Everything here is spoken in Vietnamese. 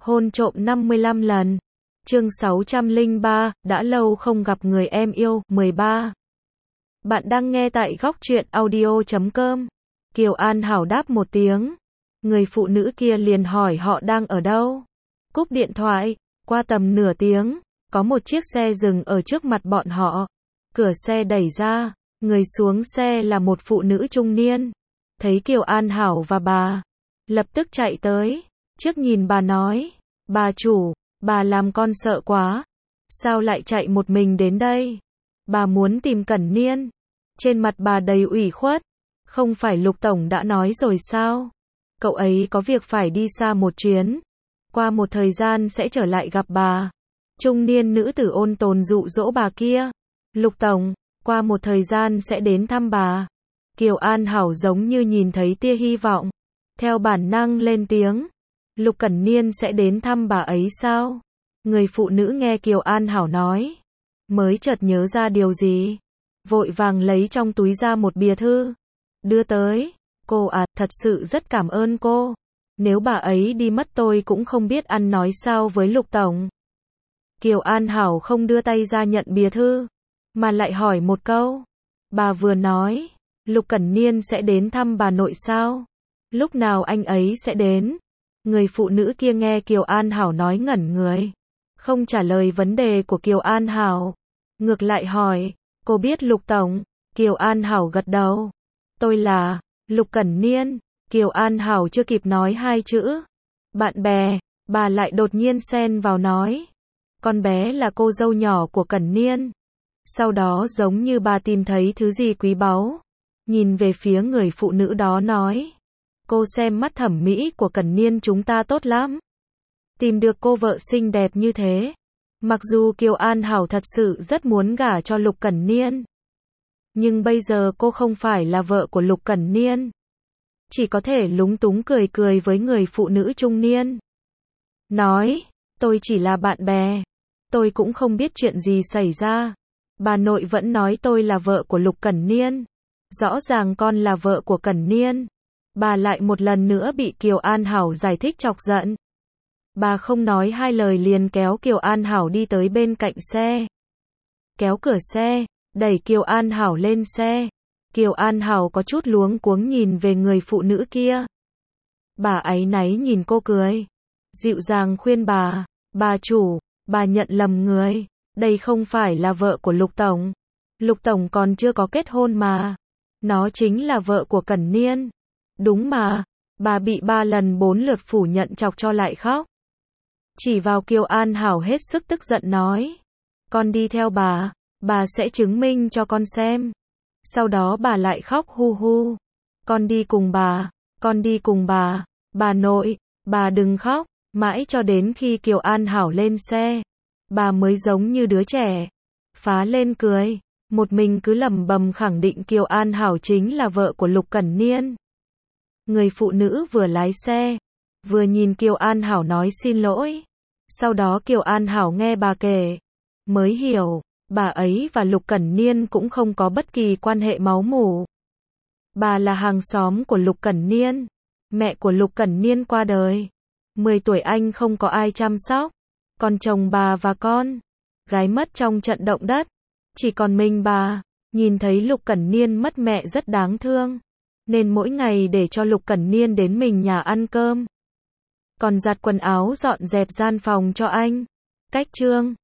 Hôn trộm 55 lần. Chương 603, đã lâu không gặp người em yêu, 13. Bạn đang nghe tại góc truyện audio.com. Kiều An Hảo đáp một tiếng. Người phụ nữ kia liền hỏi họ đang ở đâu. Cúp điện thoại, qua tầm nửa tiếng, có một chiếc xe dừng ở trước mặt bọn họ. Cửa xe đẩy ra, người xuống xe là một phụ nữ trung niên. Thấy Kiều An Hảo và bà, lập tức chạy tới. Trước nhìn bà nói, bà chủ, bà làm con sợ quá. Sao lại chạy một mình đến đây? Bà muốn tìm Cẩn Niên. Trên mặt bà đầy ủy khuất. Không phải Lục Tổng đã nói rồi sao? Cậu ấy có việc phải đi xa một chuyến. Qua một thời gian sẽ trở lại gặp bà. Trung niên nữ tử ôn tồn dụ dỗ bà kia. Lục Tổng, qua một thời gian sẽ đến thăm bà. Kiều An Hảo giống như nhìn thấy tia hy vọng. Theo bản năng lên tiếng. Lục Cẩn Niên sẽ đến thăm bà ấy sao? Người phụ nữ nghe Kiều An Hảo nói. Mới chợt nhớ ra điều gì. Vội vàng lấy trong túi ra một bìa thư. Đưa tới. Cô à, thật sự rất cảm ơn cô. Nếu bà ấy đi mất tôi cũng không biết ăn nói sao với Lục Tổng. Kiều An Hảo không đưa tay ra nhận bìa thư. Mà lại hỏi một câu. Bà vừa nói. Lục Cẩn Niên sẽ đến thăm bà nội sao? Lúc nào anh ấy sẽ đến? Người phụ nữ kia nghe Kiều An Hảo nói ngẩn người. Không trả lời vấn đề của Kiều An Hảo. Ngược lại hỏi, cô biết Lục Tổng? Kiều An Hảo gật đầu. Tôi là Lục Cẩn Niên. Kiều An Hảo chưa kịp nói hai chữ bạn bè, bà lại đột nhiên xen vào nói. Con bé là cô dâu nhỏ của Cẩn Niên. Sau đó giống như bà tìm thấy thứ gì quý báu. Nhìn về phía người phụ nữ đó nói. Cô xem mắt thẩm mỹ của Cẩn Niên chúng ta tốt lắm. Tìm được cô vợ xinh đẹp như thế. Mặc dù Kiều An Hảo thật sự rất muốn gả cho Lục Cẩn Niên. Nhưng bây giờ cô không phải là vợ của Lục Cẩn Niên. Chỉ có thể lúng túng cười cười với người phụ nữ trung niên. Nói, tôi chỉ là bạn bè. Tôi cũng không biết chuyện gì xảy ra. Bà nội vẫn nói tôi là vợ của Lục Cẩn Niên. Rõ ràng con là vợ của Cẩn Niên. Bà lại một lần nữa bị Kiều An Hảo giải thích chọc giận. Bà không nói hai lời liền kéo Kiều An Hảo đi tới bên cạnh xe. Kéo cửa xe, đẩy Kiều An Hảo lên xe. Kiều An Hảo có chút luống cuống nhìn về người phụ nữ kia. Bà áy náy nhìn cô cười. Dịu dàng khuyên bà chủ, bà nhận lầm người. Đây không phải là vợ của Lục Tổng. Lục Tổng còn chưa có kết hôn mà. Nó chính là vợ của Cẩn Niên. Đúng mà, bà bị 3 lần 4 lượt phủ nhận chọc cho lại khóc. Chỉ vào Kiều An Hảo hết sức tức giận nói. Con đi theo bà sẽ chứng minh cho con xem. Sau đó bà lại khóc hu hu. Con đi cùng bà nội, bà đừng khóc. Mãi cho đến khi Kiều An Hảo lên xe, bà mới giống như đứa trẻ. Phá lên cười, một mình cứ lẩm bẩm khẳng định Kiều An Hảo chính là vợ của Lục Cẩn Niên. Người phụ nữ vừa lái xe, vừa nhìn Kiều An Hảo nói xin lỗi. Sau đó Kiều An Hảo nghe bà kể, mới hiểu, bà ấy và Lục Cẩn Niên cũng không có bất kỳ quan hệ máu mủ. Bà là hàng xóm của Lục Cẩn Niên. Mẹ của Lục Cẩn Niên qua đời. 10 tuổi anh không có ai chăm sóc. Còn chồng bà và con gái mất trong trận động đất. Chỉ còn mình bà. Nhìn thấy Lục Cẩn Niên mất mẹ rất đáng thương. Nên mỗi ngày để cho Lục Cẩn Niên đến mình nhà ăn cơm. Còn giặt quần áo dọn dẹp gian phòng cho anh. Cách chương